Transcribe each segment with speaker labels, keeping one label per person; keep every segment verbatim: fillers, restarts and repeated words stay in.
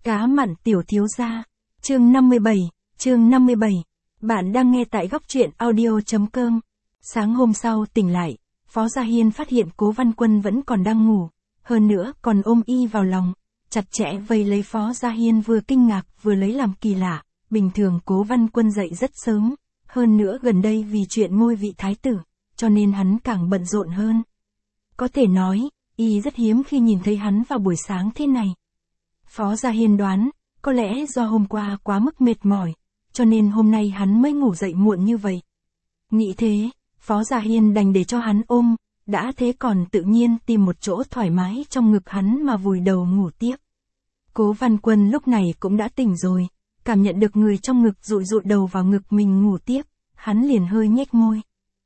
Speaker 1: Cá mặn tiểu thiếu gia. Chương năm mươi bảy, chương năm mươi bảy. Bạn đang nghe tại góc truyện audio chấm com. Sáng hôm sau tỉnh lại, Phó Gia Hiên phát hiện Cố Văn Quân vẫn còn đang ngủ, hơn nữa còn ôm y vào lòng, chặt chẽ vây lấy Phó Gia Hiên, vừa kinh ngạc vừa lấy làm kỳ lạ. Bình thường Cố Văn Quân dậy rất sớm, hơn nữa gần đây vì chuyện ngôi vị thái tử, cho nên hắn càng bận rộn hơn. Có thể nói, y rất hiếm khi nhìn thấy hắn vào buổi sáng thế này. Phó Gia Hiên đoán, có lẽ do hôm qua quá mức mệt mỏi, cho nên hôm nay hắn mới ngủ dậy muộn như vậy. Nghĩ thế, Phó Gia Hiên đành để cho hắn ôm, đã thế còn tự nhiên tìm một chỗ thoải mái trong ngực hắn mà vùi đầu ngủ tiếp. Cố Văn Quân lúc này cũng đã tỉnh rồi, cảm nhận được người trong ngực dụi dụi đầu vào ngực mình ngủ tiếp, hắn liền hơi nhếch môi.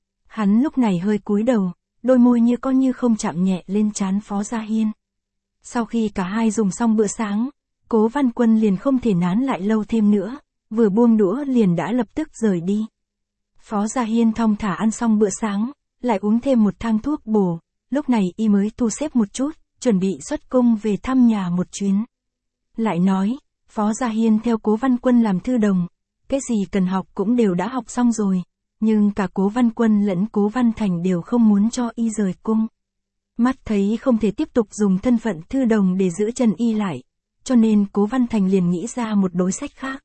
Speaker 1: Hắn lúc này hơi cúi đầu, đôi môi như có như không chạm nhẹ lên trán Phó Gia Hiên. Sau khi cả hai dùng xong bữa sáng, Cố Văn Quân liền không thể nán lại lâu thêm nữa, vừa buông đũa liền đã lập tức rời đi. Phó Gia Hiên thong thả ăn xong bữa sáng, lại uống thêm một thang thuốc bổ, lúc này y mới thu xếp một chút, chuẩn bị xuất cung về thăm nhà một chuyến. Lại nói, Phó Gia Hiên theo Cố Văn Quân làm thư đồng, cái gì cần học cũng đều đã học xong rồi, nhưng cả Cố Văn Quân lẫn Cố Văn Thành đều không muốn cho y rời cung. Mắt thấy không thể tiếp tục dùng thân phận thư đồng để giữ chân y lại, cho nên Cố Văn Thành liền nghĩ ra một đối sách khác.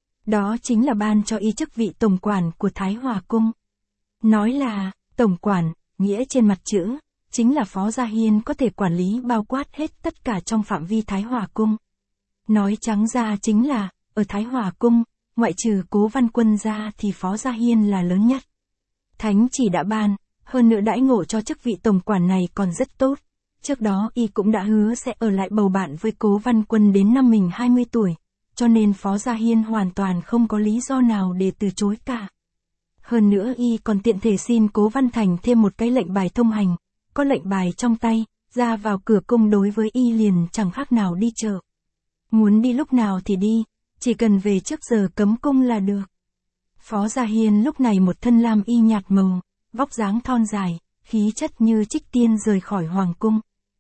Speaker 1: Đó chính là ban cho y chức vị tổng quản của Thái Hòa Cung. Nói là, tổng quản, nghĩa trên mặt chữ, chính là Phó Gia Hiên có thể quản lý bao quát hết tất cả trong phạm vi Thái Hòa Cung. Nói trắng ra chính là, ở Thái Hòa Cung, ngoại trừ Cố Văn Quân ra thì Phó Gia Hiên là lớn nhất. Thánh chỉ đã ban, hơn nữa đãi ngộ cho chức vị tổng quản này còn rất tốt. Trước đó y cũng đã hứa sẽ ở lại bầu bạn với Cố Văn Quân đến năm mình hai mươi tuổi, cho nên Phó Gia Hiên hoàn toàn không có lý do nào để từ chối cả. Hơn nữa y còn tiện thể xin Cố Văn Thành thêm một cái lệnh bài thông hành, có lệnh bài trong tay, ra vào cửa cung đối với y liền chẳng khác nào đi chợ. Muốn đi lúc nào thì đi, chỉ cần về trước giờ cấm cung là được. Phó Gia Hiên lúc này một thân lam y nhạt màu, vóc dáng thon dài, khí chất như trích tiên rời khỏi hoàng cung.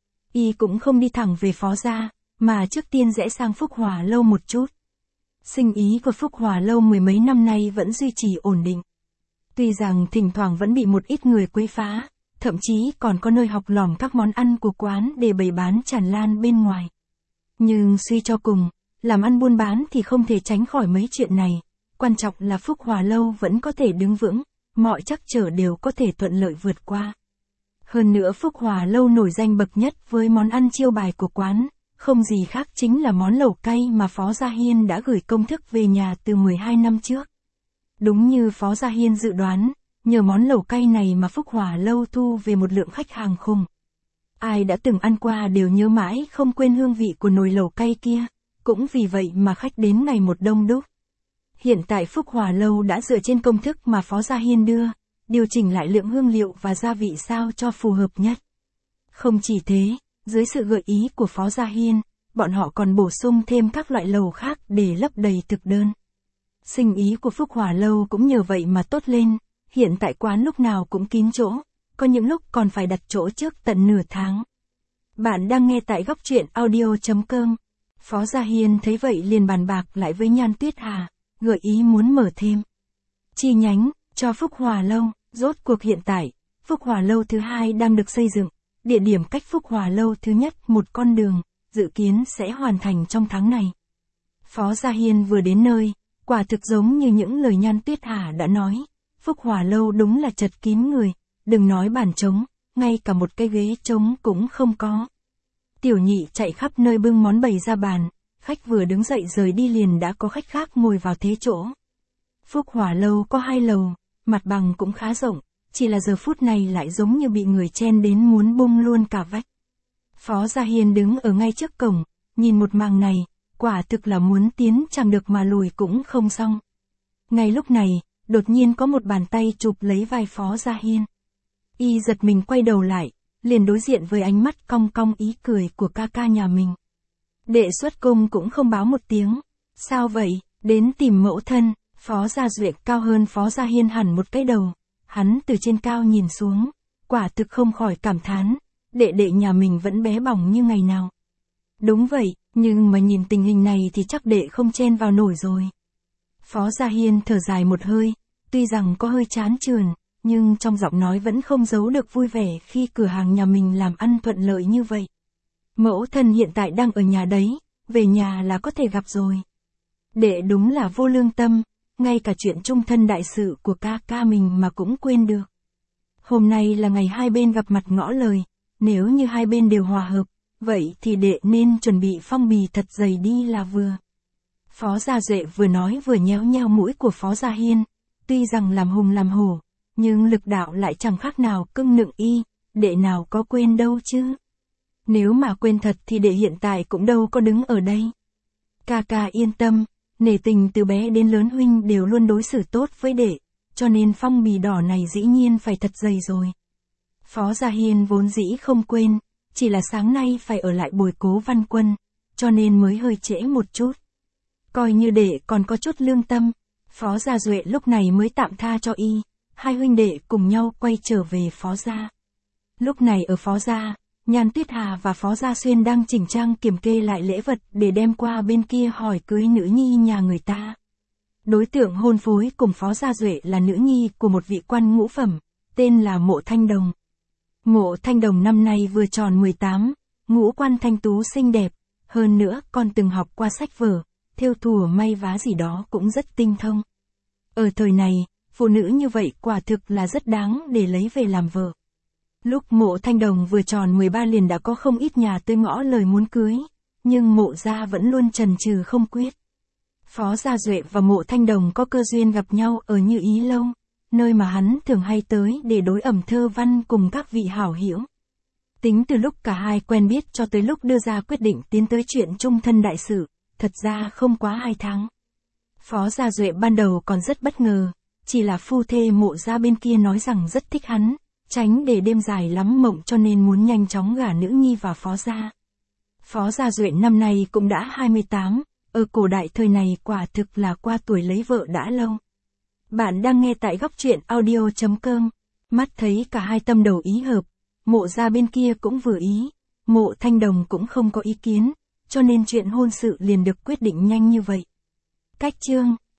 Speaker 1: Y cũng không đi thẳng về Phó Gia, mà trước tiên rẽ sang Phúc Hòa Lâu một chút. Sinh ý của Phúc Hòa Lâu mười mấy năm nay vẫn duy trì ổn định. Tuy rằng thỉnh thoảng vẫn bị một ít người quấy phá, thậm chí còn có nơi học lỏm các món ăn của quán để bày bán tràn lan bên ngoài. Nhưng suy cho cùng, làm ăn buôn bán thì không thể tránh khỏi mấy chuyện này, quan trọng là Phúc Hòa Lâu vẫn có thể đứng vững, mọi trắc trở đều có thể thuận lợi vượt qua. Hơn nữa Phúc Hòa Lâu nổi danh bậc nhất với món ăn chiêu bài của quán, không gì khác chính là món lẩu cay mà Phó Gia Hiên đã gửi công thức về nhà từ mười hai năm trước. Đúng như Phó Gia Hiên dự đoán, nhờ món lẩu cay này mà Phúc Hòa Lâu thu về một lượng khách hàng khủng. Ai đã từng ăn qua đều nhớ mãi không quên hương vị của nồi lẩu cay kia, cũng vì vậy mà khách đến ngày một đông đúc. Hiện tại Phúc Hòa Lâu đã dựa trên công thức mà Phó Gia Hiên đưa, điều chỉnh lại lượng hương liệu và gia vị sao cho phù hợp nhất. Không chỉ thế, dưới sự gợi ý của Phó Gia Hiên, bọn họ còn bổ sung thêm các loại lẩu khác để lấp đầy thực đơn. Sinh ý của Phúc Hòa Lâu cũng nhờ vậy mà tốt lên, hiện tại quán lúc nào cũng kín chỗ, có những lúc còn phải đặt chỗ trước tận nửa tháng. Bạn đang nghe tại góc truyện audio chấm com. Phó Gia Hiên thấy vậy liền bàn bạc lại với Nhan Tuyết Hà, gợi ý muốn mở thêm chi nhánh cho Phúc Hòa Lâu. Rốt cuộc hiện tại, Phúc Hòa Lâu thứ hai đang được xây dựng, địa điểm cách Phúc Hòa Lâu thứ nhất một con đường, dự kiến sẽ hoàn thành trong tháng này. Phó Gia Hiên vừa đến nơi, quả thực giống như những lời Nhan Tuyết Hà đã nói, Phúc Hòa Lâu đúng là chật kín người, đừng nói bàn trống, ngay cả một cái ghế trống cũng không có. Tiểu nhị chạy khắp nơi bưng món bày ra bàn, khách vừa đứng dậy rời đi liền đã có khách khác ngồi vào thế chỗ. Phúc Hòa Lâu có hai lầu, mặt bằng cũng khá rộng, chỉ là giờ phút này lại giống như bị người chen đến muốn bung luôn cả vách. Phó Gia Hiên đứng ở ngay trước cổng, nhìn một màn này, quả thực là muốn tiến chẳng được mà lùi cũng không xong. Ngay lúc này, đột nhiên có một bàn tay chụp lấy vai Phó Gia Hiên. Y giật mình quay đầu lại, liền đối diện với ánh mắt cong cong ý cười của ca ca nhà mình. Đệ xuất cung cũng không báo một tiếng. Sao vậy, đến tìm mẫu thân? Phó Gia Duyệt cao hơn Phó Gia Hiên hẳn một cái đầu. Hắn từ trên cao nhìn xuống, quả thực không khỏi cảm thán, đệ đệ nhà mình vẫn bé bỏng như ngày nào. Đúng vậy, Nhưng mà nhìn tình hình này thì chắc đệ không chen vào nổi rồi. Phó Gia Hiên thở dài một hơi, tuy rằng có hơi chán chường, nhưng trong giọng nói vẫn không giấu được vui vẻ khi cửa hàng nhà mình làm ăn thuận lợi như vậy. Mẫu thân hiện tại đang ở nhà đấy, về nhà là có thể gặp rồi. Đệ đúng là vô lương tâm, ngay cả chuyện chung thân đại sự của ca ca mình mà cũng quên được. Hôm nay là ngày hai bên gặp mặt ngõ lời, nếu như hai bên đều hòa hợp, vậy thì đệ nên chuẩn bị phong bì thật dày đi là vừa. Phó Gia Duệ vừa nói vừa nhéo nhéo mũi của Phó Gia Hiên, tuy rằng làm hùng làm hổ, nhưng lực đạo lại chẳng khác nào cưng nựng y, đệ nào có quên đâu chứ. Nếu mà quên thật thì đệ hiện tại cũng đâu có đứng ở đây. Ca ca yên tâm, nể tình từ bé đến lớn huynh đều luôn đối xử tốt với đệ, cho nên phong bì đỏ này dĩ nhiên phải thật dày rồi. Phó Gia Hiên vốn dĩ không quên, chỉ là sáng nay phải ở lại bồi Cố Văn Quân, cho nên mới hơi trễ một chút. Coi như đệ còn có chút lương tâm, Phó Gia Duệ lúc này mới tạm tha cho y, hai huynh đệ cùng nhau quay trở về Phó Gia. Lúc này ở Phó Gia, Nhan Tuyết Hà và Phó Gia Xuyên đang chỉnh trang kiểm kê lại lễ vật để đem qua bên kia hỏi cưới nữ nhi nhà người ta. Đối tượng hôn phối cùng Phó Gia Duệ là nữ nhi của một vị quan ngũ phẩm, tên là Mộ Thanh Đồng. Mộ Thanh Đồng năm nay vừa tròn mười tám, ngũ quan thanh tú xinh đẹp, hơn nữa còn từng học qua sách vở, thêu thùa may vá gì đó cũng rất tinh thông. Ở thời này, phụ nữ như vậy quả thực là rất đáng để lấy về làm vợ. Lúc Mộ Thanh Đồng vừa tròn mười ba liền đã có không ít nhà tới ngõ lời muốn cưới, nhưng Mộ gia vẫn luôn chần chừ không quyết. Phó Gia Duệ và Mộ Thanh Đồng có cơ duyên gặp nhau ở Như Ý Lâu, nơi mà hắn thường hay tới để đối ẩm thơ văn cùng các vị hảo hữu. Tính từ lúc cả hai quen biết cho tới lúc đưa ra quyết định tiến tới chuyện chung thân đại sự, thật ra không quá hai tháng. Phó Gia Duệ ban đầu còn rất bất ngờ, chỉ là phu thê Mộ gia bên kia nói rằng rất thích hắn, tránh để đêm dài lắm mộng cho nên muốn nhanh chóng gả nữ nhi vào Phó gia. Phó Gia Duệ năm nay cũng đã hai mươi tám, ở cổ đại thời này quả thực là qua tuổi lấy vợ đã lâu. Bạn đang nghe tại góc truyện audio chấm com, mắt thấy cả hai tâm đầu ý hợp, Mộ gia bên kia cũng vừa ý, Mộ Thanh Đồng cũng không có ý kiến, cho nên chuyện hôn sự liền được quyết định nhanh như vậy. Cách chương